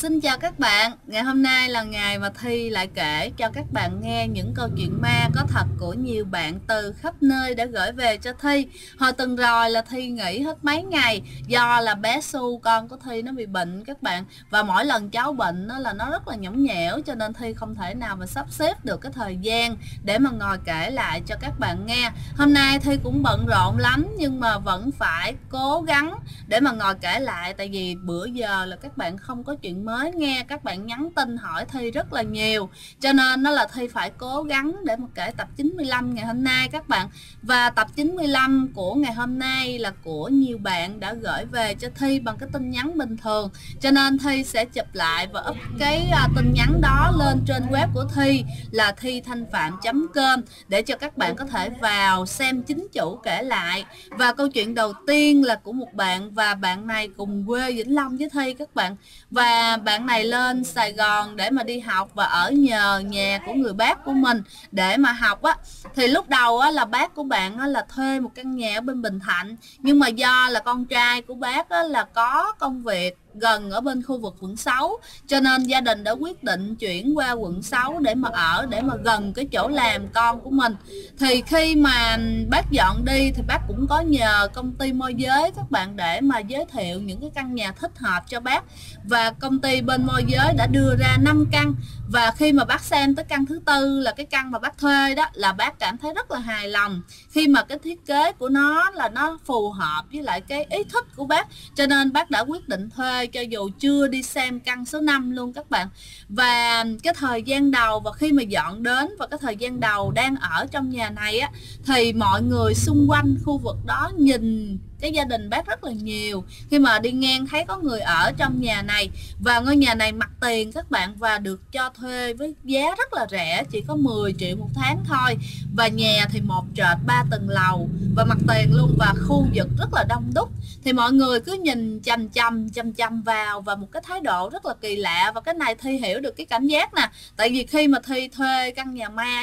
Xin chào các bạn, ngày hôm nay là ngày mà Thi lại kể cho các bạn nghe những câu chuyện ma có thật của nhiều bạn từ khắp nơi đã gửi về cho Thi. Hồi tuần rồi là Thi nghỉ hết mấy ngày do là bé Su con của Thi nó bị bệnh các bạn. Và mỗi lần cháu bệnh là nó rất là nhõng nhẽo, cho nên Thi không thể nào mà sắp xếp được cái thời gian để mà ngồi kể lại cho các bạn nghe. Hôm nay Thi cũng bận rộn lắm nhưng mà vẫn phải cố gắng để mà ngồi kể lại, tại vì bữa giờ là các bạn không có chuyện mới nghe, các bạn nhắn tin hỏi Thi rất là nhiều, cho nên nó là Thi phải cố gắng để mà kể tập 95 ngày hôm nay các bạn. Và tập 95 của ngày hôm nay là của nhiều bạn đã gửi về cho Thi bằng cái tin nhắn bình thường, cho nên Thi sẽ chụp lại và up cái tin nhắn đó lên trên web của Thi là thithanhpham.com để cho các bạn có thể vào xem chính chủ kể lại. Và câu chuyện đầu tiên là của một bạn, và bạn này cùng quê Vĩnh Long với Thi các bạn. Và bạn này lên Sài Gòn để mà đi học và ở nhờ nhà của người bác của mình để mà học á. Thì lúc đầu á, là bác của bạn á, là thuê một căn nhà ở bên Bình Thạnh, nhưng mà do là con trai của bác á, là có công việc gần ở bên khu vực quận 6, cho nên gia đình đã quyết định chuyển qua quận 6 để mà ở, để mà gần cái chỗ làm con của mình. Thì khi mà bác dọn đi thì bác cũng có nhờ công ty môi giới các bạn để mà giới thiệu những cái căn nhà thích hợp cho bác, và công ty bên môi giới đã đưa ra 5 căn. Và khi mà bác xem tới căn thứ tư là cái căn mà bác thuê đó, là bác cảm thấy rất là hài lòng khi mà cái thiết kế của nó là nó phù hợp với lại cái ý thích của bác, cho nên bác đã quyết định thuê cho dù chưa đi xem căn số 5 luôn các bạn. Và cái thời gian đầu và khi mà dọn đến và cái thời gian đầu đang ở trong nhà này á, thì mọi người xung quanh khu vực đó nhìn cái gia đình bác rất là nhiều khi mà đi ngang thấy có người ở trong nhà này. Và ngôi nhà này mặt tiền các bạn, và được cho thuê với giá rất là rẻ, chỉ có 10 triệu một tháng thôi. Và nhà thì một trệt 3 tầng lầu và mặt tiền luôn, và khu vực rất là đông đúc. Thì mọi người cứ nhìn chằm chằm vào và một cái thái độ rất là kỳ lạ. Và cái này Thi hiểu được cái cảm giác nè, tại vì khi mà Thi thuê căn nhà ma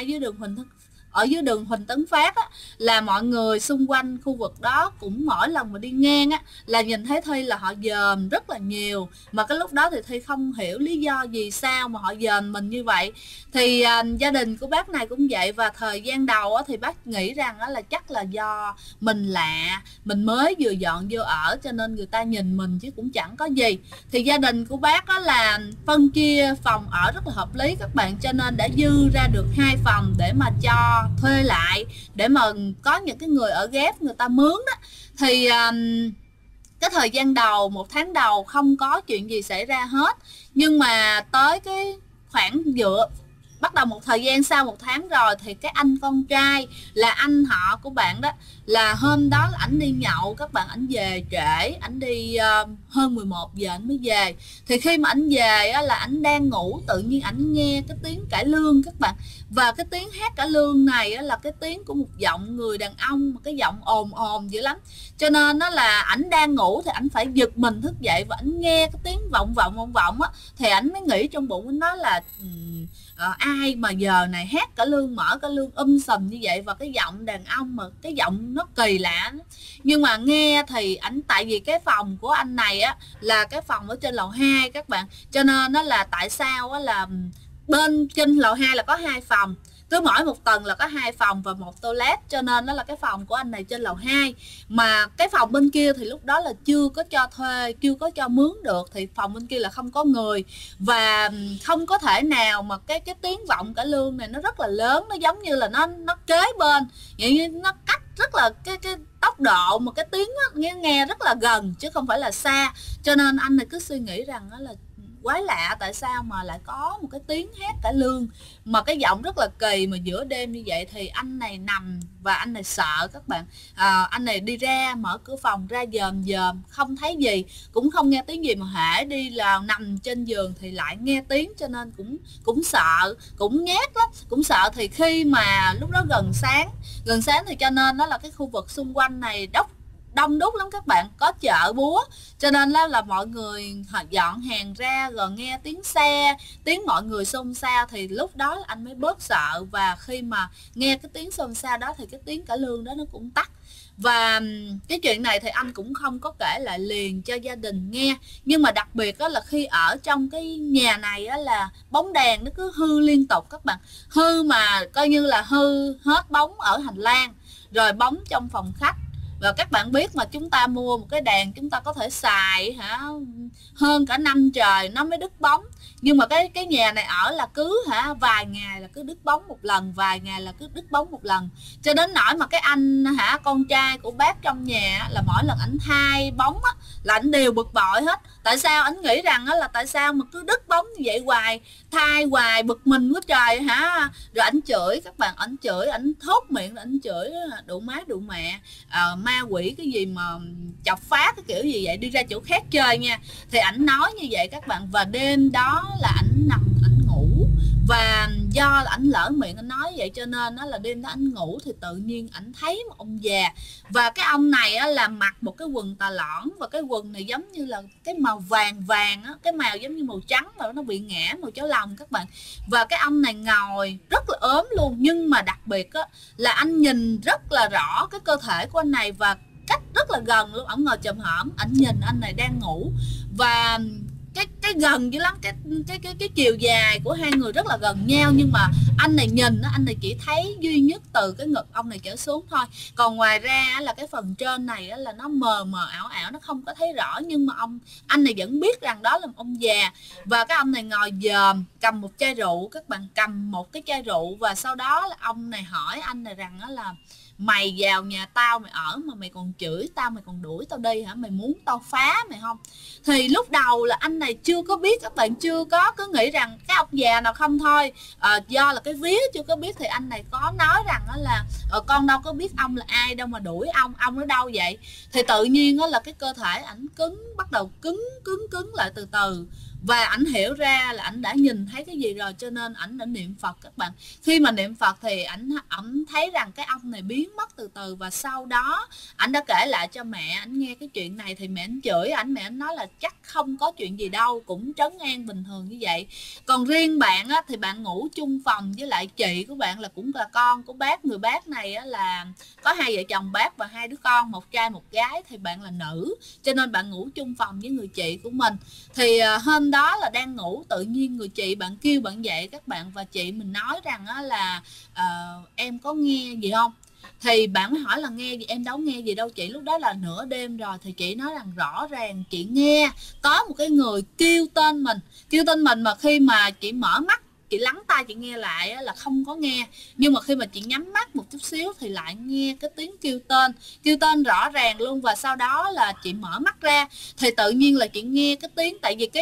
ở dưới đường Huỳnh Tấn Phát á, là mọi người xung quanh khu vực đó cũng mỗi lần mà đi ngang á, là nhìn thấy Thi là họ dòm rất là nhiều. Mà cái lúc đó thì Thi không hiểu lý do gì sao mà họ dòm mình như vậy. Thì gia đình của bác này cũng vậy. Và thời gian đầu á, thì bác nghĩ rằng á, là chắc là do mình lạ, mình mới vừa dọn vô ở cho nên người ta nhìn mình chứ cũng chẳng có gì. Thì gia đình của bác á, là phân chia phòng ở rất là hợp lý các bạn, cho nên đã dư ra được 2 phòng để mà cho thuê lại, để mà có những cái người ở ghép người ta mướn đó. Thì cái thời gian đầu, 1 tháng đầu không có chuyện gì xảy ra hết. Nhưng mà tới cái khoảng bắt đầu một thời gian sau 1 tháng rồi, thì cái anh con trai là anh họ của bạn đó, là hôm đó là ảnh đi nhậu các bạn, ảnh về trễ, ảnh đi hơn 11 giờ ảnh mới về. Thì khi mà ảnh về á, là ảnh đang ngủ, tự nhiên ảnh nghe cái tiếng cải lương các bạn. Và cái tiếng hát cải lương này á, là cái tiếng của một giọng người đàn ông, cái giọng ồn ồn dữ lắm, cho nên nó là ảnh đang ngủ thì ảnh phải giật mình thức dậy, và ảnh nghe cái tiếng vọng á, thì ảnh mới nghĩ trong bụng của nó là ai mà giờ này hát cải lương, mở cải lương sùm như vậy, và cái giọng đàn ông mà cái giọng nó kỳ lạ. Nhưng mà nghe thì ảnh, tại vì cái phòng của anh này á là cái phòng ở trên lầu 2 các bạn, cho nên nó là tại sao á, là bên trên lầu 2 là có 2 phòng, cứ mỗi một tầng là có 2 phòng và 1 toilet, cho nên đó là cái phòng của anh này trên lầu 2. Mà cái phòng bên kia thì lúc đó là chưa có cho thuê, chưa có cho mướn được, thì phòng bên kia là không có người, và không có thể nào mà cái tiếng vọng cải lương này nó rất là lớn, nó giống như là nó kế bên, vậy như nó cách rất là cái tốc độ mà cái tiếng nghe rất là gần chứ không phải là xa. Cho nên anh này cứ suy nghĩ rằng đó là quái lạ, tại sao mà lại có một cái tiếng hát cải lương mà cái giọng rất là kỳ mà giữa đêm như vậy. Thì anh này nằm và anh này sợ các bạn. Anh này đi ra mở cửa phòng ra dòm không thấy gì, cũng không nghe tiếng gì, mà hễ đi là nằm trên giường thì lại nghe tiếng, cho nên cũng sợ, cũng nhát lắm, cũng sợ. Thì khi mà lúc đó gần sáng thì cho nên đó là cái khu vực xung quanh này đông đúc lắm các bạn, có chợ búa, cho nên là mọi người dọn hàng ra rồi nghe tiếng xe, tiếng mọi người xôn xao, thì lúc đó anh mới bớt sợ. Và khi mà nghe cái tiếng xôn xao đó thì cái tiếng cải lương đó nó cũng tắt. Và cái chuyện này thì anh cũng không có kể lại liền cho gia đình nghe, nhưng mà đặc biệt đó là khi ở trong cái nhà này á, là bóng đèn nó cứ hư liên tục các bạn. Hư mà coi như là hư hết bóng ở hành lang, rồi bóng trong phòng khách. Và các bạn biết mà, chúng ta mua một cái đèn chúng ta có thể xài hơn cả năm trời nó mới đứt bóng. Nhưng mà cái nhà này ở là cứ vài ngày là cứ đứt bóng một lần, vài ngày là cứ đứt bóng một lần, cho đến nỗi mà cái anh con trai của bác trong nhà là mỗi lần ảnh thay bóng á, là ảnh đều bực bội hết. Tại sao ảnh nghĩ rằng là tại sao mà cứ đứt bóng như vậy hoài, thay hoài, bực mình quá trời Rồi ảnh chửi các bạn, ảnh chửi, ảnh thốt miệng là ảnh chửi đủ má đủ mẹ, ma quỷ cái gì mà chọc phá cái kiểu gì vậy, đi ra chỗ khác chơi nha. Thì ảnh nói như vậy các bạn. Và đêm đó là ảnh nằm ảnh ngủ, và do ảnh lỡ miệng ảnh nói vậy cho nên là đêm đó ảnh ngủ thì tự nhiên ảnh thấy một ông già. Và cái ông này là mặc một cái quần tà lõn, và cái quần này giống như là cái màu vàng vàng á, cái màu giống như màu trắng mà nó bị ngã màu cháo lòng các bạn. Và cái ông này ngồi rất là ốm luôn, nhưng mà đặc biệt là anh nhìn rất là rõ cái cơ thể của anh này, và cách rất là gần luôn. Ổng ngồi chồm hổm, ảnh nhìn anh này đang ngủ, và cái gần dữ lắm, cái chiều dài của hai người rất là gần nhau. Nhưng mà anh này nhìn, anh này chỉ thấy duy nhất từ cái ngực ông này trở xuống thôi, còn ngoài ra là cái phần trên này là nó mờ mờ ảo ảo, nó không có thấy rõ. Nhưng mà anh này vẫn biết rằng đó là một ông già. Và cái ông này ngồi dòm, cầm một chai rượu các bạn, cầm một cái chai rượu. Và sau đó là ông này hỏi anh này rằng là mày vào nhà tao mày ở mà mày còn chửi tao, mày còn đuổi tao đi hả, mày muốn tao phá mày không? Thì lúc đầu là anh này chưa có biết các bạn, chưa có, cứ nghĩ rằng cái ông già nào không thôi. Do là cái vía chưa có biết thì anh này có nói rằng là con đâu có biết ông là ai đâu mà đuổi ông ở đâu vậy. Thì tự nhiên là cái cơ thể ảnh cứng, bắt đầu cứng lại từ từ. Và ảnh hiểu ra là ảnh đã nhìn thấy cái gì rồi, cho nên ảnh đã niệm Phật các bạn. Khi mà niệm Phật thì ảnh thấy rằng cái ông này biến mất từ từ. Và sau đó ảnh đã kể lại cho mẹ ảnh nghe cái chuyện này, thì mẹ ảnh chửi ảnh, mẹ ảnh nói là chắc không có chuyện gì đâu, cũng trấn an bình thường như vậy. Còn riêng bạn thì bạn ngủ chung phòng với lại chị của bạn, là cũng là con của bác. Người bác này là có hai vợ chồng bác và hai đứa con, một trai một gái. Thì bạn là nữ, cho nên bạn ngủ chung phòng với người chị của mình. Thì hôm đó là đang ngủ, tự nhiên người chị bạn kêu bạn dậy các bạn. Và chị mình nói rằng là em có nghe gì không? Thì bạn mới hỏi là nghe gì, em đâu nghe gì đâu chị, lúc đó là nửa đêm rồi. Thì chị nói rằng rõ ràng chị nghe có một cái người kêu tên mình, mà khi mà chị mở mắt, chị lắng tai chị nghe lại là không có nghe. Nhưng mà khi mà chị nhắm mắt một chút xíu thì lại nghe cái tiếng kêu tên rõ ràng luôn. Và sau đó là chị mở mắt ra thì tự nhiên là chị nghe cái tiếng, tại vì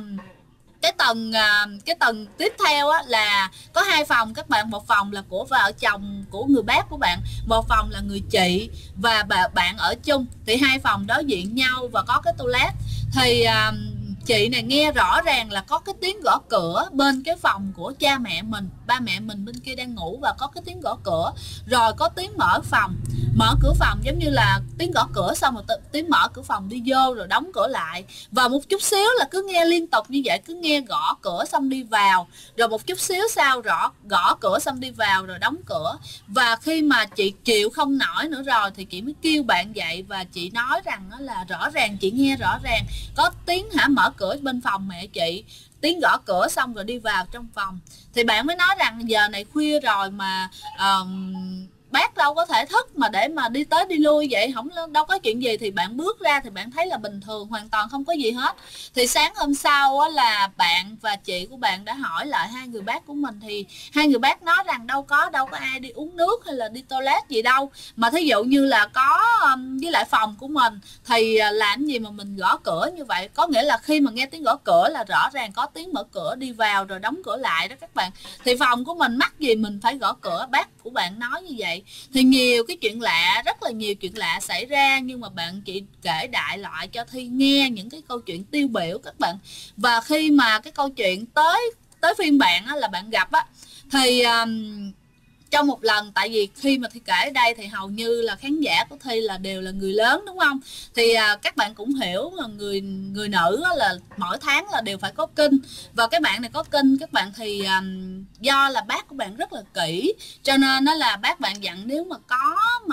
cái tầng tiếp theo là có hai phòng các bạn. Một phòng là của vợ chồng của người bác của bạn, một phòng là người chị và bạn ở chung. Thì hai phòng đối diện nhau và có cái toilet. Thì chị này nghe rõ ràng là có cái tiếng gõ cửa bên cái phòng của cha mẹ mình, ba mẹ mình bên kia đang ngủ, và có cái tiếng gõ cửa, rồi có tiếng mở cửa phòng, giống như là tiếng gõ cửa xong rồi tiếng mở cửa phòng đi vô rồi đóng cửa lại. Và một chút xíu là cứ nghe liên tục như vậy, cứ nghe gõ cửa xong đi vào, rồi một chút xíu sau gõ cửa xong đi vào rồi đóng cửa. Và khi mà chị chịu không nổi nữa rồi thì chị mới kêu bạn dậy, và chị nói rằng là rõ ràng chị nghe rõ ràng có tiếng mở cửa bên phòng mẹ chị, tiếng gõ cửa xong rồi đi vào trong phòng. Thì bạn mới nói rằng giờ này khuya rồi mà bác đâu có thể thức mà để mà đi tới đi lui vậy, đâu có chuyện gì. Thì bạn bước ra thì bạn thấy là bình thường, hoàn toàn không có gì hết. Thì sáng hôm sau là bạn và chị của bạn đã hỏi lại hai người bác của mình, thì hai người bác nói rằng đâu có ai đi uống nước hay là đi toilet gì đâu, mà thí dụ như là có với lại phòng của mình thì làm gì mà mình gõ cửa như vậy. Có nghĩa là khi mà nghe tiếng gõ cửa là rõ ràng có tiếng mở cửa đi vào rồi đóng cửa lại đó các bạn. Thì phòng của mình mắc gì mình phải gõ cửa, bác của bạn nói như vậy. Thì nhiều cái chuyện lạ, rất là nhiều chuyện lạ xảy ra, nhưng mà bạn chị kể đại lại cho Thi nghe những cái câu chuyện tiêu biểu các bạn. Và khi mà cái câu chuyện tới phiên bạn là bạn gặp thì trong một lần, tại vì khi mà Thi kể ở đây thì hầu như là khán giả của Thi là đều là người lớn đúng không, thì các bạn cũng hiểu là người nữ là mỗi tháng là đều phải có kinh. Và cái bạn này có kinh các bạn, thì do là bác của bạn rất là kỹ, cho nên là bác bạn dặn nếu mà có mà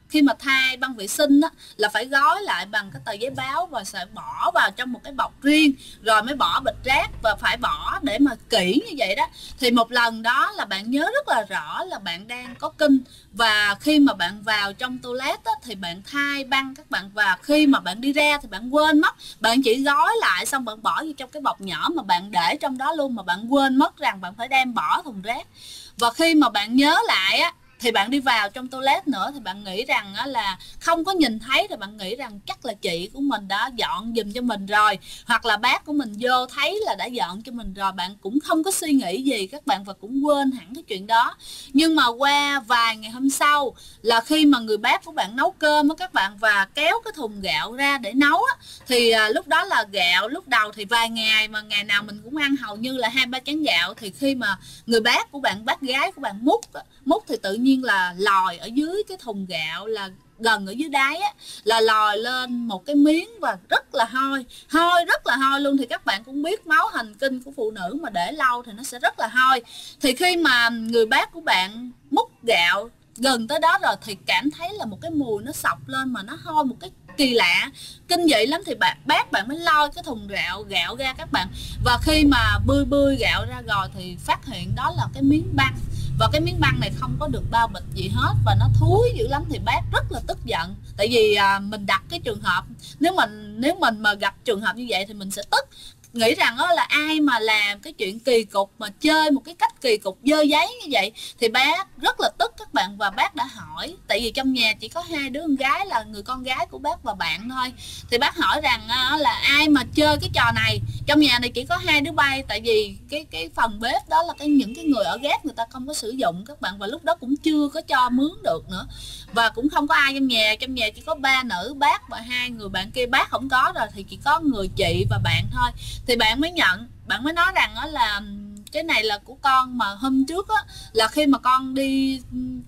khi mà thay băng vệ sinh á, là phải gói lại bằng cái tờ giấy báo và sẽ bỏ vào trong một cái bọc riêng rồi mới bỏ bịch rác, và phải bỏ để mà kỹ như vậy đó. Thì một lần đó là bạn nhớ rất là rõ là bạn đang có kinh, và khi mà bạn vào trong toilet á, thì bạn thay băng các bạn, và khi mà bạn đi ra thì bạn quên mất, bạn chỉ gói lại xong bạn bỏ vô trong cái bọc nhỏ mà bạn để trong đó luôn, mà bạn quên mất rằng bạn phải đem bỏ thùng rác. Và khi mà bạn nhớ lại á, thì bạn đi vào trong toilet nữa thì bạn nghĩ rằng á, là không có nhìn thấy, thì bạn nghĩ rằng chắc là chị của mình đã dọn giùm cho mình rồi, hoặc là bác của mình vô thấy là đã dọn cho mình rồi, bạn cũng không có suy nghĩ gì các bạn, và cũng quên hẳn cái chuyện đó. Nhưng mà qua vài ngày hôm sau là khi mà người bác của bạn nấu cơm á các bạn, và kéo cái thùng gạo ra để nấu á, thì lúc đó là gạo lúc đầu thì vài ngày mà ngày nào mình cũng ăn hầu như là 2-3 chén gạo, thì khi mà người bác của bạn, bác gái của bạn múc thì tự nhiên là lòi ở dưới cái thùng gạo, là gần ở dưới đáy á, là lòi lên một cái miếng và rất là hôi rất là hôi luôn. Thì các bạn cũng biết máu hành kinh của phụ nữ mà để lâu thì nó sẽ rất là hôi. Thì khi mà người bác của bạn múc gạo gần tới đó rồi thì cảm thấy là một cái mùi nó xộc lên mà nó hôi một cái kỳ lạ, kinh dị lắm. Thì bác bạn mới lôi cái thùng gạo ra các bạn, và khi mà bươi gạo ra rồi thì phát hiện đó là cái miếng băng, và cái miếng băng này không có được bao bịch gì hết và nó thúi dữ lắm. Thì bác rất là tức giận, tại vì mình đặt cái trường hợp, nếu mình mà gặp trường hợp như vậy thì mình sẽ tức, nghĩ rằng đó là ai mà làm cái chuyện kỳ cục mà chơi một cái cách kỳ cục dơ giấy như vậy. Thì bác rất là tức các bạn, và bác đã hỏi, tại vì trong nhà chỉ có 2 đứa con gái là người con gái của bác và bạn thôi, thì bác hỏi rằng là ai mà chơi cái trò này, trong nhà này chỉ có 2 đứa bay, tại vì cái phần bếp đó là những cái người ở gác người ta không có sử dụng các bạn, và lúc đó cũng chưa có cho mướn được nữa, và cũng không có ai trong nhà chỉ có 3 nữ, bác và 2 người bạn kia. Bác không có rồi thì chỉ có người chị và bạn thôi. Thì bạn mới nói rằng đó là cái này là của con, mà hôm trước á, là khi mà con đi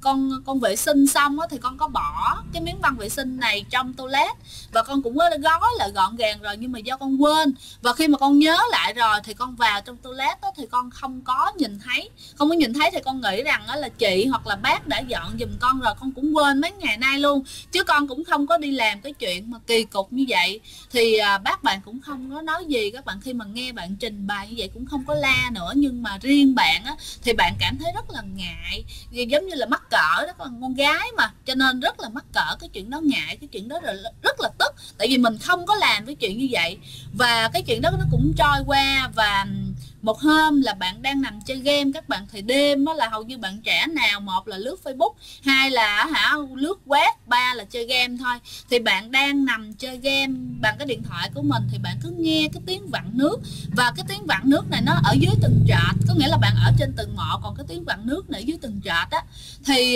con vệ sinh xong á, thì con có bỏ cái miếng băng vệ sinh này trong toilet, và con cũng có gói lại gọn gàng rồi, nhưng mà do con quên, và khi mà con nhớ lại rồi thì con vào trong toilet á, thì con không có nhìn thấy thì con nghĩ rằng đó là chị hoặc là bác đã dọn giùm con rồi, con cũng quên mấy ngày nay luôn, chứ con cũng không có đi làm cái chuyện mà kỳ cục như vậy. Thì bác bạn cũng không có nói gì các bạn, khi mà nghe bạn trình bày như vậy cũng không có la nữa. Nhưng mà riêng bạn á, thì bạn cảm thấy rất là ngại, giống như là mắc cỡ đó, con gái mà, cho nên rất là mắc cỡ cái chuyện đó, ngại cái chuyện đó, rồi rất là tức, tại vì mình không có làm cái chuyện như vậy. Và cái chuyện đó nó cũng trôi qua, và một hôm là bạn đang nằm chơi game các bạn, thì đêm đó là hầu như bạn trẻ nào, một là lướt Facebook, hai là lướt web, ba là chơi game thôi. Thì bạn đang nằm chơi game bằng cái điện thoại của mình, thì bạn cứ nghe cái tiếng vặn nước, và cái tiếng vặn nước này nó ở dưới từng trệt, có nghĩa là bạn ở trên tầng 1, còn cái tiếng vặn nước này ở dưới từng trệt á. Thì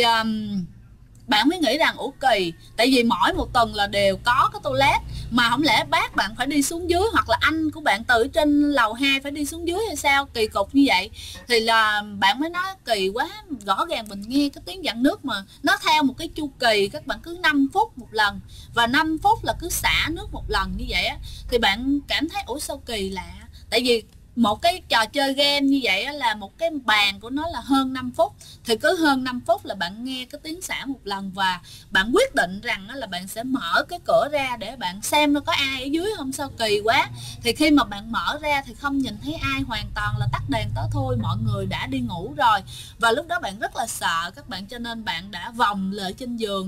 bạn mới nghĩ rằng ủa kỳ, tại vì mỗi một tuần là đều có cái toilet, mà không lẽ bác bạn phải đi xuống dưới, hoặc là anh của bạn từ trên lầu 2 phải đi xuống dưới hay sao, kỳ cục như vậy. Thì là bạn mới nói kỳ quá, rõ ràng mình nghe cái tiếng vặn nước mà nó theo một cái chu kỳ, các bạn cứ 5 phút một lần, và 5 phút là cứ xả nước một lần như vậy á. Thì bạn cảm thấy ủa sao kỳ lạ, tại vì một cái trò chơi game như vậy là một cái bàn của nó là hơn 5 phút, thì cứ hơn 5 phút là bạn nghe cái tiếng xả một lần, và bạn quyết định rằng là bạn sẽ mở cái cửa ra để bạn xem nó có ai ở dưới không, sao kỳ quá. Thì khi mà bạn mở ra thì không nhìn thấy ai, hoàn toàn là tắt đèn tối thui, mọi người đã đi ngủ rồi. Và lúc đó bạn rất là sợ các bạn, cho nên bạn đã vòng lại trên giường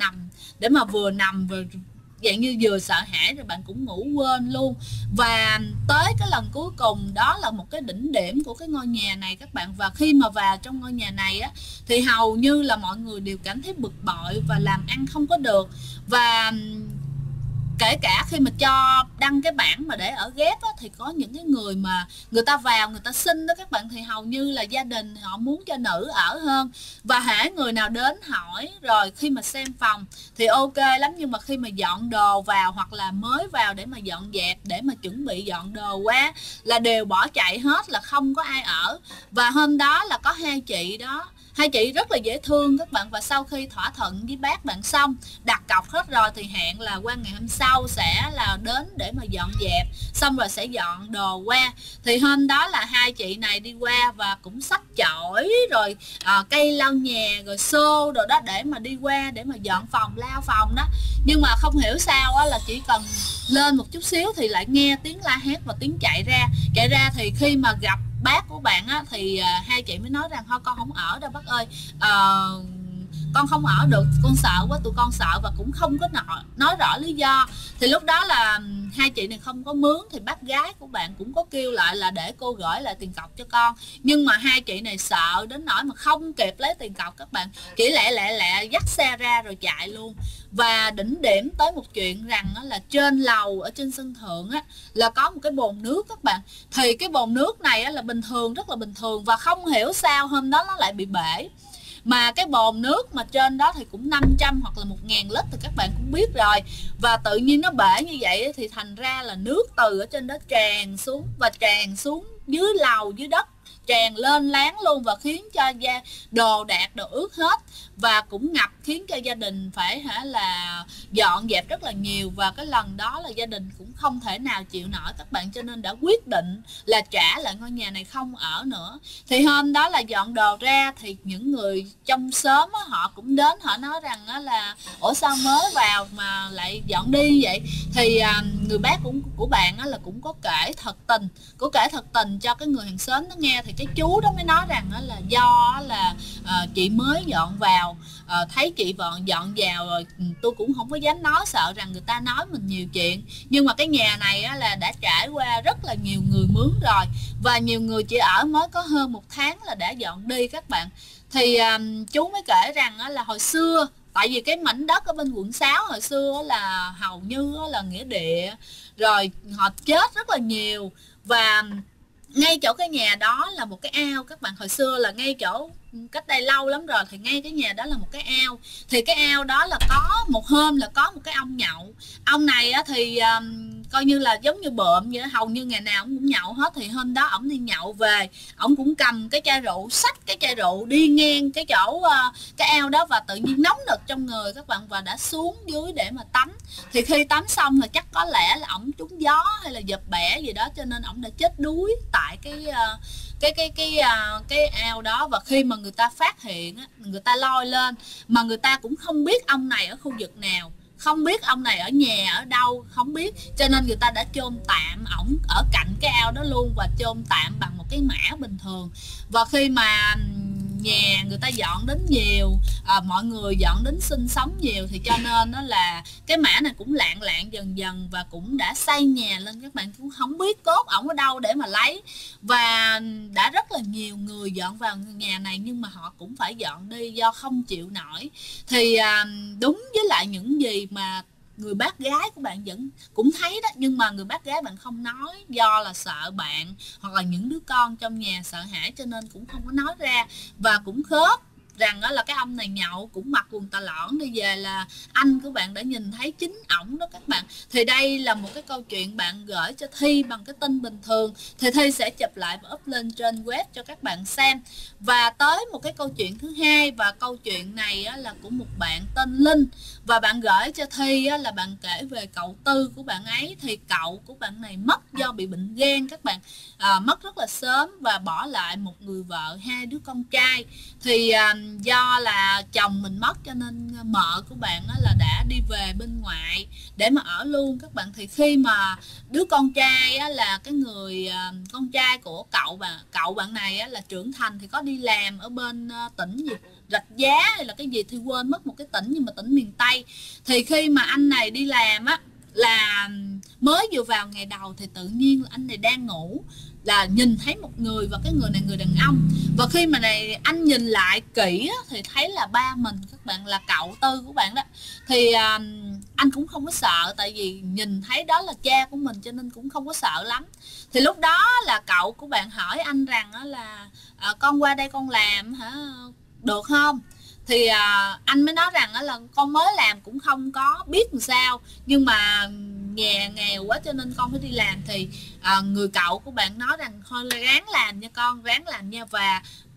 để mà vừa nằm vừa dạng như vừa sợ hãi rồi bạn cũng ngủ quên luôn. Và tới cái lần cuối cùng, đó là một cái đỉnh điểm của cái ngôi nhà này các bạn. Và khi mà vào trong ngôi nhà này á, thì hầu như là mọi người đều cảm thấy bực bội và làm ăn không có được. Và kể cả khi mà cho đăng cái bảng mà để ở ghép á, thì có những cái người mà người ta vào người ta xin đó các bạn, thì hầu như là gia đình họ muốn cho nữ ở hơn. Và hễ người nào đến hỏi rồi khi mà xem phòng thì ok lắm, nhưng mà khi mà dọn đồ vào hoặc là mới vào để mà dọn dẹp, để mà chuẩn bị dọn đồ quá là đều bỏ chạy hết, là không có ai ở. Và hôm đó là có hai Hai chị rất là dễ thương các bạn, và sau khi thỏa thuận với bác bạn xong, đặt cọc hết rồi thì hẹn là qua ngày hôm sau sẽ là đến để mà dọn dẹp, xong rồi sẽ dọn đồ qua. Thì hôm đó là hai chị này đi qua và cũng xách chổi rồi cây lau nhà rồi xô rồi đó để mà đi qua để mà dọn phòng, lao phòng đó. Nhưng mà không hiểu sao á, là chỉ cần lên một chút xíu thì lại nghe tiếng la hét và tiếng chạy ra. Thì khi mà gặp bác của bạn á, thì hai chị mới nói rằng thôi con không ở đâu bác ơi, con không ở được, con sợ quá, tụi con sợ, và cũng không có nói rõ lý do. Thì lúc đó là hai chị này không có mướn, thì bác gái của bạn cũng có kêu lại là để cô gửi lại tiền cọc cho con, nhưng mà hai chị này sợ đến nỗi mà không kịp lấy tiền cọc các bạn, chỉ lẹ dắt xe ra rồi chạy luôn. Và đỉnh điểm tới một chuyện rằng là trên lầu ở trên sân thượng á, là có một cái bồn nước các bạn. Thì cái bồn nước này là bình thường, rất là bình thường, và không hiểu sao hôm đó nó lại bị bể. Mà cái bồn nước mà trên đó thì cũng 500 hoặc là 1.000 lít thì các bạn cũng biết rồi. Và tự nhiên nó bể như vậy thì thành ra là nước từ ở trên đó tràn xuống, và tràn xuống dưới lầu, dưới đất, tràn lên láng luôn, và khiến cho đồ đạc đồ ướt hết, và cũng ngập, khiến cho gia đình phải là dọn dẹp rất là nhiều. Và cái lần đó là gia đình cũng không thể nào chịu nổi các bạn, cho nên đã quyết định là trả lại ngôi nhà này, không ở nữa. Thì hôm đó là dọn đồ ra thì những người trong xóm á, họ cũng đến, họ nói rằng á, là ủa sao mới vào mà lại dọn đi vậy. Thì người bác của bạn á, là cũng có kể thật tình cho cái người hàng xóm nó nghe. Thì cái chú đó mới nói rằng á, là do là chị mới dọn vào, thấy chị dọn vào rồi, tôi cũng không có dám nói, sợ rằng người ta nói mình nhiều chuyện. Nhưng mà cái nhà này á, là đã trải qua rất là nhiều người mướn rồi, và nhiều người chỉ ở mới có hơn 1 tháng là đã dọn đi các bạn. Thì chú mới kể rằng á, là hồi xưa, tại vì cái mảnh đất ở bên quận 6 hồi xưa là hầu như là nghĩa địa, rồi họ chết rất là nhiều. Và ngay chỗ cái nhà đó là một cái ao các bạn. Hồi xưa là ngay chỗ, cách đây lâu lắm rồi, thì ngay cái nhà đó là một cái ao. Thì cái ao đó là có một hôm là có một cái ông nhậu. Ông này á, thì coi như là giống như bợm vậy, hầu như ngày nào ông cũng nhậu hết. Thì hôm đó ổng đi nhậu về, ổng cũng cầm cái chai rượu, xách cái chai rượu đi ngang cái chỗ cái ao đó, và tự nhiên nóng nực trong người các bạn, và đã xuống dưới để mà tắm. Thì khi tắm xong là chắc có lẽ là ổng trúng gió hay là dập bẻ gì đó, cho nên ổng đã chết đuối tại cái ao đó. Và khi mà người ta phát hiện, người ta lôi lên, mà người ta cũng không biết ông này ở khu vực nào, không biết ông này ở nhà ở đâu, không biết, cho nên người ta đã chôn tạm ổng ở cạnh cái ao đó luôn, và chôn tạm bằng một cái mả bình thường. Và khi mà nhà người ta dọn đến nhiều, mọi người dọn đến sinh sống nhiều, thì cho nên đó là cái mả này cũng lạng dần dần, và cũng đã xây nhà lên các bạn, cũng không biết cốt ổng ở đâu để mà lấy. Và đã rất là nhiều người dọn vào nhà này, nhưng mà họ cũng phải dọn đi do không chịu nổi. Thì đúng với lại những gì mà người bác gái của bạn vẫn cũng thấy đó, nhưng mà người bác gái bạn không nói, do là sợ bạn hoặc là những đứa con trong nhà sợ hãi, cho nên cũng không có nói ra. Và cũng khớp rằng đó là cái ông này nhậu, cũng mặc quần tà lõn đi về, là anh của bạn đã nhìn thấy chính ổng đó các bạn. Thì đây là một cái câu chuyện bạn gửi cho Thi bằng cái tin bình thường, thì Thi sẽ chụp lại và up lên trên web cho các bạn xem. Và tới một cái câu chuyện thứ hai, và câu chuyện này á, là của một bạn tên Linh, và bạn gửi cho Thi á, là bạn kể về cậu Tư của bạn ấy. Thì cậu của bạn này mất do bị bệnh gan các bạn, mất rất là sớm, và bỏ lại một người vợ, 2 đứa con trai. Thì do là chồng mình mất, cho nên mợ của bạn là đã đi về bên ngoại để mà ở luôn các bạn. Thì khi mà đứa con trai là cái người con trai của cậu bạn này là trưởng thành, thì có đi làm ở bên tỉnh gì Rạch Giá hay là cái gì thì quên mất một cái tỉnh, nhưng mà tỉnh miền Tây. Thì khi mà anh này đi làm là mới vừa vào ngày đầu, thì tự nhiên là anh này đang ngủ, là nhìn thấy một người, và cái người này người đàn ông. Và khi mà anh nhìn lại kỹ thì thấy là ba mình các bạn, là cậu Tư của bạn đó. Thì anh cũng không có sợ, tại vì nhìn thấy đó là cha của mình, cho nên cũng không có sợ lắm. Thì lúc đó là cậu của bạn hỏi anh rằng là con qua đây con làm hả, được không? Thì anh mới nói rằng là con mới làm cũng không có biết làm sao, nhưng mà nhà nghèo quá cho nên con phải đi làm. Thì người cậu của bạn nói rằng thôi là ráng làm nha con, ráng làm nha. Và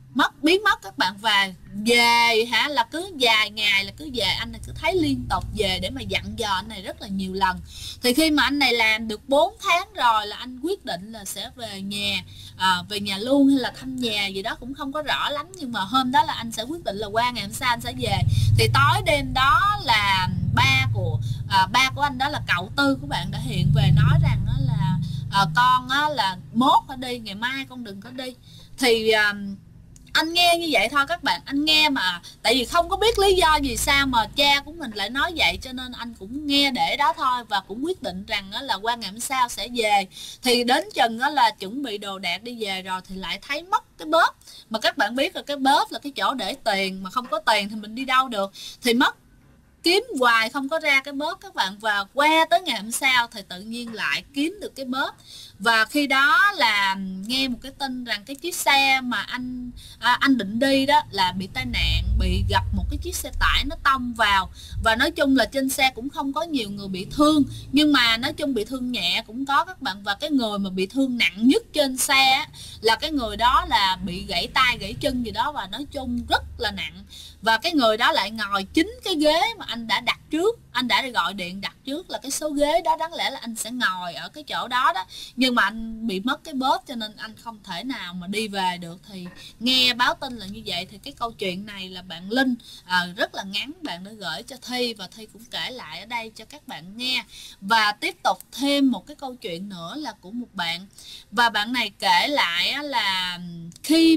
biến mất các bạn. Và về hả, là cứ vài ngày là cứ về, anh này cứ thấy liên tục về để mà dặn dò anh này rất là nhiều lần. Thì khi mà anh này làm được 4 tháng rồi là anh quyết định là sẽ về nhà, về nhà luôn hay là thăm nhà gì đó cũng không có rõ lắm, nhưng mà hôm đó là anh sẽ quyết định là qua ngày hôm sau anh sẽ về. Thì tối đêm đó là ba của anh đó là cậu Tư của bạn đã hiện về nói rằng đó là con á, là mốt phải đi, ngày mai con đừng có đi. Thì anh nghe như vậy thôi các bạn, anh nghe mà tại vì không có biết lý do gì sao mà cha của mình lại nói vậy, cho nên anh cũng nghe để đó thôi, và cũng quyết định rằng là qua ngày hôm sau sẽ về. Thì đến chừng là chuẩn bị đồ đạc đi về rồi thì lại thấy mất cái bóp. Mà các bạn biết là cái bóp là cái chỗ để tiền, mà không có tiền thì mình đi đâu được, thì mất, kiếm hoài không có ra cái bóp các bạn. Và qua tới ngày hôm sau thì tự nhiên lại kiếm được cái bóp. Và khi đó là nghe một cái tin rằng cái chiếc xe mà anh định đi đó là bị tai nạn, bị gặp một cái chiếc xe tải nó tông vào. Và nói chung là trên xe cũng không có nhiều người bị thương, nhưng mà nói chung bị thương nhẹ cũng có các bạn. Và cái người mà bị thương nặng nhất trên xe là cái người đó là bị gãy tay gãy chân gì đó, và nói chung rất là nặng. Và cái người đó lại ngồi chính cái ghế mà anh đã đặt trước, anh đã gọi điện đặt trước là cái số ghế đó, đáng lẽ là anh sẽ ngồi ở cái chỗ đó đó, nhưng mà anh bị mất cái bóp cho nên anh không thể nào mà đi về được. Thì nghe báo tin là như vậy, thì cái câu chuyện này là bạn Linh rất là ngắn, bạn đã gửi cho Thi, và Thi cũng kể lại ở đây cho các bạn nghe. Và tiếp tục thêm một cái câu chuyện nữa là của một bạn, và bạn này kể lại là khi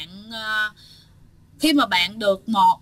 mà bạn được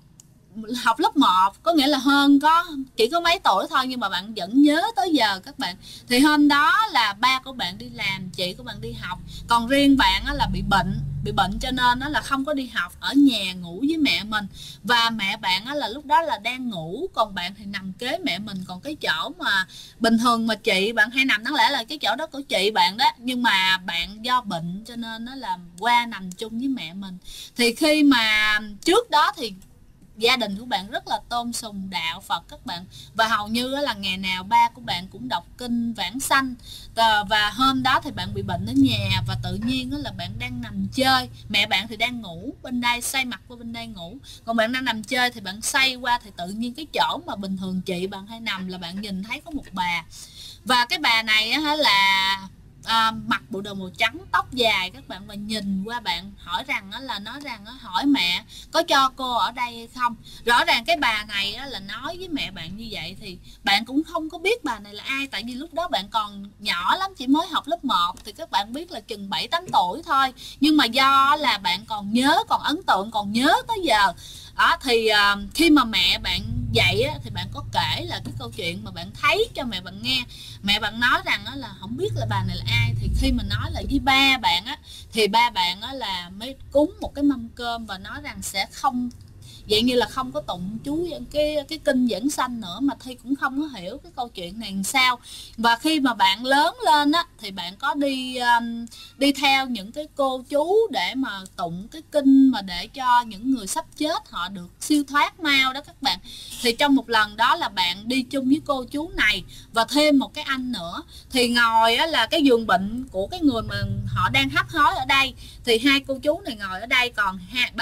học lớp 1, có nghĩa là chỉ có mấy tuổi thôi, nhưng mà bạn vẫn nhớ tới giờ các bạn. Thì hôm đó là ba của bạn đi làm, chị của bạn đi học, còn riêng bạn là bị bệnh cho nên là không có đi học, ở nhà ngủ với mẹ mình. Và mẹ bạn là lúc đó là đang ngủ, còn bạn thì nằm kế mẹ mình. Còn cái chỗ mà bình thường mà chị bạn hay nằm, đáng lẽ là cái chỗ đó của chị bạn đó, nhưng mà bạn do bệnh cho nên nó là qua nằm chung với mẹ mình. Thì khi mà trước đó thì gia đình của bạn rất là tôn sùng đạo Phật các bạn, và hầu như là ngày nào ba của bạn cũng đọc kinh vãng sanh. Và hôm đó thì bạn bị bệnh ở nhà, và tự nhiên là bạn đang nằm chơi, mẹ bạn thì đang ngủ bên đây, xoay mặt qua bên đây ngủ, còn bạn đang nằm chơi thì bạn xoay qua, thì tự nhiên cái chỗ mà bình thường chị bạn hay nằm là bạn nhìn thấy có một bà. Và cái bà này là mặc bộ đồ màu trắng, tóc dài các bạn, và nhìn qua bạn hỏi rằng hỏi mẹ có cho cô ở đây hay không. Rõ ràng cái bà này là nói với mẹ bạn như vậy, thì bạn cũng không có biết bà này là ai, tại vì lúc đó bạn còn nhỏ lắm, chỉ mới học lớp 1, thì các bạn biết là chừng 7-8 tuổi thôi. Nhưng mà do là bạn còn nhớ, còn ấn tượng, còn nhớ tới giờ đó, thì khi mà mẹ bạn dậy thì bạn có kể là cái câu chuyện mà bạn thấy cho mẹ bạn nghe. Mẹ bạn nói rằng là không biết là bà này là ai. Thì khi mà nói là với ba bạn thì ba bạn là mới cúng một cái mâm cơm và nói rằng sẽ không, vậy như là không có tụng chú cái kinh vãng sanh nữa. Mà Thi cũng không có hiểu cái câu chuyện này làm sao. Và khi mà bạn lớn lên thì bạn có đi theo những cái cô chú để mà tụng cái kinh mà để cho những người sắp chết họ được siêu thoát mau đó các bạn. Thì trong một lần đó là bạn đi chung với cô chú này và thêm một cái anh nữa, thì ngồi là cái giường bệnh của cái người mà họ đang hấp hối ở đây, thì hai cô chú này ngồi ở đây, còn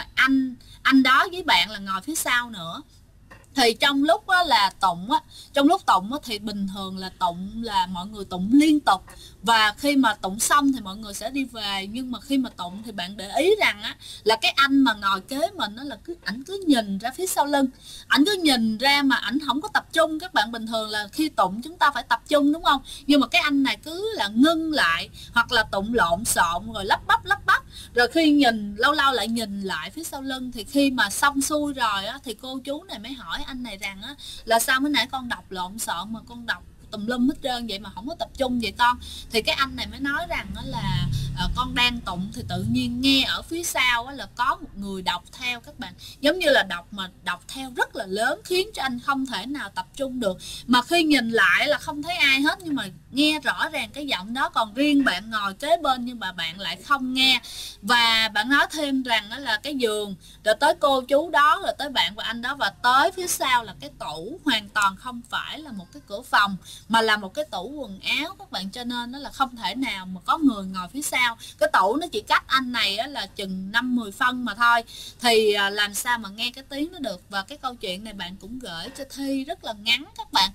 anh đó với bạn là ngồi phía sau nữa. Thì trong lúc là tụng trong lúc tụng thì bình thường là tụng là mọi người tụng liên tục, và khi mà tụng xong thì mọi người sẽ đi về. Nhưng mà khi mà tụng thì bạn để ý rằng là cái anh mà ngồi kế mình là ảnh cứ nhìn ra phía sau lưng, ảnh cứ nhìn ra mà ảnh không có tập trung. Các bạn, bình thường là khi tụng chúng ta phải tập trung đúng không, nhưng mà cái anh này cứ là ngưng lại, hoặc là tụng lộn xộn rồi lắp bắp, rồi khi nhìn lâu lâu lại nhìn lại phía sau lưng. Thì khi mà xong xuôi rồi thì cô chú này mới hỏi anh này rằng là sao mới nãy con đọc lộn xộn mà con đọc tùm lum hết trơn vậy mà không có tập trung vậy con. Thì cái anh này mới nói rằng là con đang tụng thì tự nhiên nghe ở phía sau là có một người đọc theo các bạn, giống như là đọc theo rất là lớn, khiến cho anh không thể nào tập trung được. Mà khi nhìn lại là không thấy ai hết, nhưng mà nghe rõ ràng cái giọng đó. Còn riêng bạn ngồi kế bên nhưng mà bạn lại không nghe. Và bạn nói thêm rằng là cái giường, rồi tới cô chú đó, rồi tới bạn và anh đó, và tới phía sau là cái tủ, hoàn toàn không phải là một cái cửa phòng mà là một cái tủ quần áo các bạn, cho nên nó là không thể nào mà có người ngồi phía sau. cao, cái tủ nó chỉ cách anh này á, là chừng 5-10 phân mà thôi, thì làm sao mà nghe cái tiếng nó được. Và cái câu chuyện này bạn cũng gửi cho Thi rất là ngắn các bạn.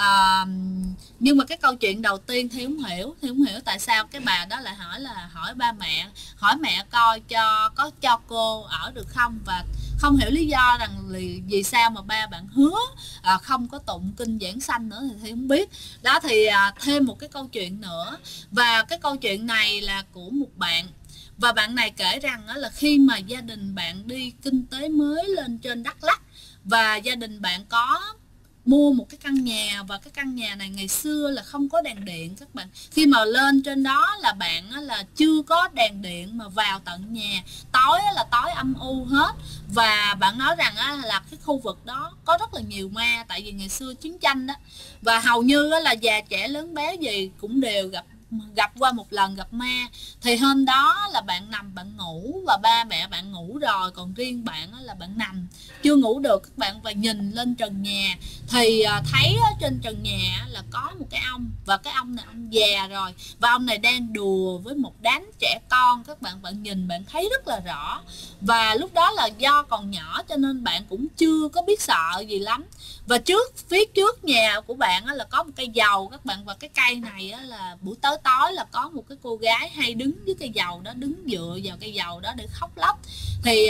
Nhưng mà cái câu chuyện đầu tiên Thi không hiểu tại sao cái bà đó lại hỏi ba mẹ, hỏi mẹ coi có cho cô ở được không, và không hiểu lý do rằng vì sao mà ba bạn hứa không có tụng kinh giảng sanh nữa thì không biết. Đó thì thêm một cái câu chuyện nữa, và cái câu chuyện này là của một bạn, và bạn này kể rằng là khi mà gia đình bạn đi kinh tế mới lên trên Đắk Lắk, và gia đình bạn có mua một cái căn nhà, và cái căn nhà này ngày xưa là không có đèn điện các bạn. Khi mà lên trên đó là bạn là chưa có đèn điện, mà vào tận nhà tối là tối âm u hết. Và bạn nói rằng là cái khu vực đó có rất là nhiều ma, tại vì ngày xưa chiến tranh đó, và hầu như là già trẻ lớn bé gì cũng đều gặp qua một lần gặp ma. Thì hôm đó là bạn nằm bạn ngủ, và ba mẹ bạn ngủ rồi, còn riêng bạn là bạn nằm chưa ngủ được các bạn, và nhìn lên trần nhà thì thấy trên trần nhà là có một cái ông, và cái ông này ông già rồi, và ông này đang đùa với một đám trẻ con các bạn. Bạn nhìn bạn thấy rất là rõ, và lúc đó là do còn nhỏ cho nên bạn cũng chưa có biết sợ gì lắm. Và phía trước nhà của bạn là có một cây dầu các bạn, và cái cây này là buổi tối là có một cái cô gái hay đứng dưới cây dầu đó, đứng dựa vào cây dầu đó để khóc lóc. Thì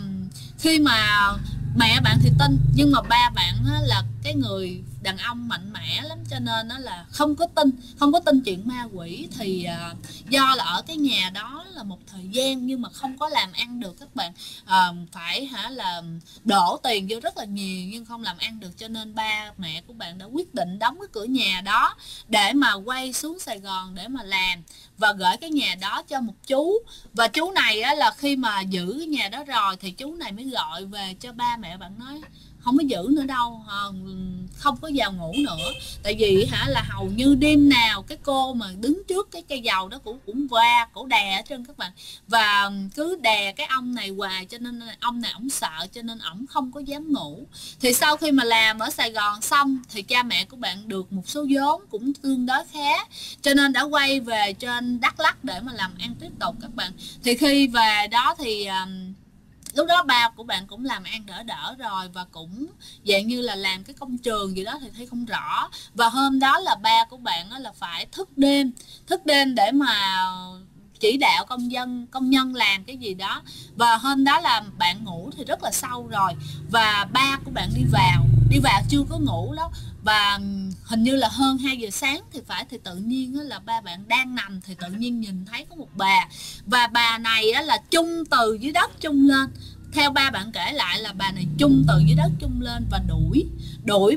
khi mà mẹ bạn thì tin, nhưng mà ba bạn là cái người đàn ông mạnh mẽ lắm, cho nên là không có tin chuyện ma quỷ. Thì do là ở cái nhà đó là một thời gian nhưng mà không có làm ăn được các bạn, phải là đổ tiền vô rất là nhiều nhưng không làm ăn được, cho nên ba mẹ của bạn đã quyết định đóng cái cửa nhà đó để mà quay xuống Sài Gòn để mà làm, và gửi cái nhà đó cho một chú. Và chú này là khi mà giữ cái nhà đó rồi thì chú này mới gọi về cho ba mẹ bạn, nói không có giữ nữa đâu, không có vào ngủ nữa. Tại vì là hầu như đêm nào cái cô mà đứng trước cái cây dầu đó cũng qua cổ đè ở trên các bạn, và cứ đè cái ông này hoài, cho nên ông này ổng sợ, cho nên ổng không có dám ngủ. Thì sau khi mà làm ở Sài Gòn xong thì cha mẹ của bạn được một số vốn cũng tương đối khá, cho nên đã quay về trên Đắk Lắk để mà làm ăn tiếp tục các bạn. Thì khi về đó thì lúc đó ba của bạn cũng làm ăn đỡ rồi, và cũng dạng như là làm cái công trường gì đó thì thấy không rõ. Và hôm đó là ba của bạn là phải thức đêm để mà chỉ đạo công nhân làm cái gì đó. Và hôm đó là bạn ngủ thì rất là sâu rồi, và ba của bạn đi vào chưa có ngủ đó, và hình như là hơn 2 giờ sáng thì phải. Thì tự nhiên là ba bạn đang nằm thì tự nhiên nhìn thấy có một bà, và bà này là chung từ dưới đất chung lên. Theo ba bạn kể lại là bà này chung từ dưới đất chung lên và đuổi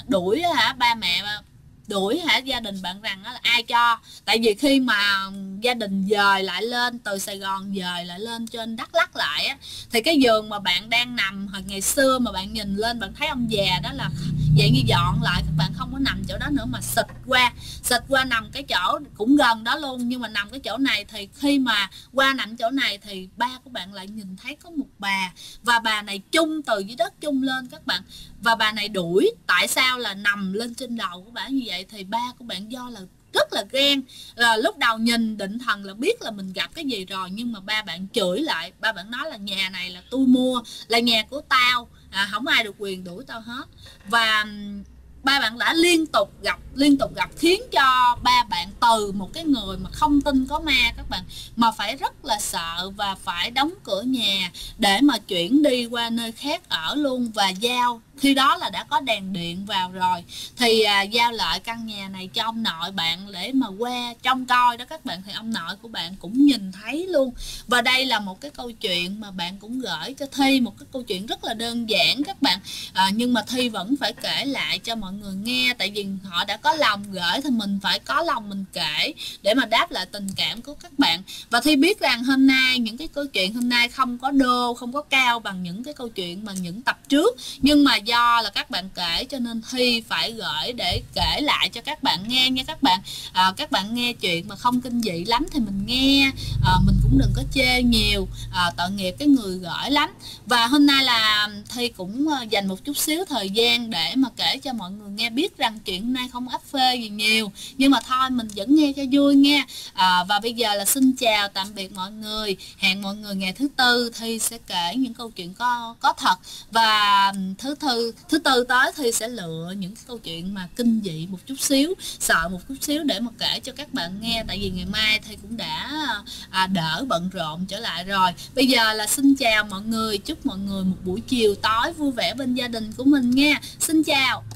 ba mẹ đuổi gia đình bạn rằng là ai cho. Tại vì khi mà gia đình dời lại lên từ Sài Gòn, dời lại lên trên Đắk Lắk lại thì cái giường mà bạn đang nằm hồi ngày xưa mà bạn nhìn lên bạn thấy ông già đó là vậy như dọn lại, các bạn không có nằm chỗ đó nữa mà xịt qua nằm cái chỗ cũng gần đó luôn. Nhưng mà nằm cái chỗ này thì khi mà qua nằm chỗ này thì ba của bạn lại nhìn thấy có một bà, và bà này chung từ dưới đất chung lên các bạn. Và bà này đuổi, tại sao là nằm lên trên đầu của bà như vậy? Thì ba của bạn do là rất là ghen, lúc đầu nhìn định thần là biết là mình gặp cái gì rồi, nhưng mà ba bạn chửi lại. Ba bạn nói là nhà này là tôi mua, là nhà của tao, không ai được quyền đuổi tao hết. Và ba bạn đã liên tục gặp, khiến cho ba bạn từ một cái người mà không tin có ma các bạn, mà phải rất là sợ và phải đóng cửa nhà để mà chuyển đi qua nơi khác ở luôn, và giao khi đó là đã có đèn điện vào rồi thì giao lại căn nhà này cho ông nội bạn để mà qua trông coi đó các bạn. Thì ông nội của bạn cũng nhìn thấy luôn. Và đây là một cái câu chuyện mà bạn cũng gửi cho Thi, một cái câu chuyện rất là đơn giản các bạn, nhưng mà Thi vẫn phải kể lại cho mọi người nghe, tại vì họ đã có lòng gửi thì mình phải có lòng mình kể để mà đáp lại tình cảm của các bạn. Và Thi biết rằng hôm nay những cái câu chuyện hôm nay không có đô, không có cao bằng những cái câu chuyện bằng những tập trước, nhưng mà do là các bạn kể cho nên Thi phải gửi để kể lại cho các bạn nghe nha các bạn. Các bạn nghe chuyện mà không kinh dị lắm thì mình nghe, mình cũng đừng có chê nhiều, tội nghiệp cái người gửi lắm. Và hôm nay là Thi cũng dành một chút xíu thời gian để mà kể cho mọi người nghe, biết rằng chuyện này không áp phê gì nhiều, nhưng mà thôi mình vẫn nghe cho vui nha. Và bây giờ là xin chào tạm biệt mọi người, hẹn mọi người ngày thứ tư Thi sẽ kể những câu chuyện có thật, và thứ tư tới Thi sẽ lựa những câu chuyện mà kinh dị một chút xíu, sợ một chút xíu để mà kể cho các bạn nghe, tại vì ngày mai Thi cũng đã đỡ bận rộn trở lại rồi. Bây giờ là xin chào mọi người, chúc mọi người một buổi chiều tối vui vẻ bên gia đình của mình nha. Xin chào.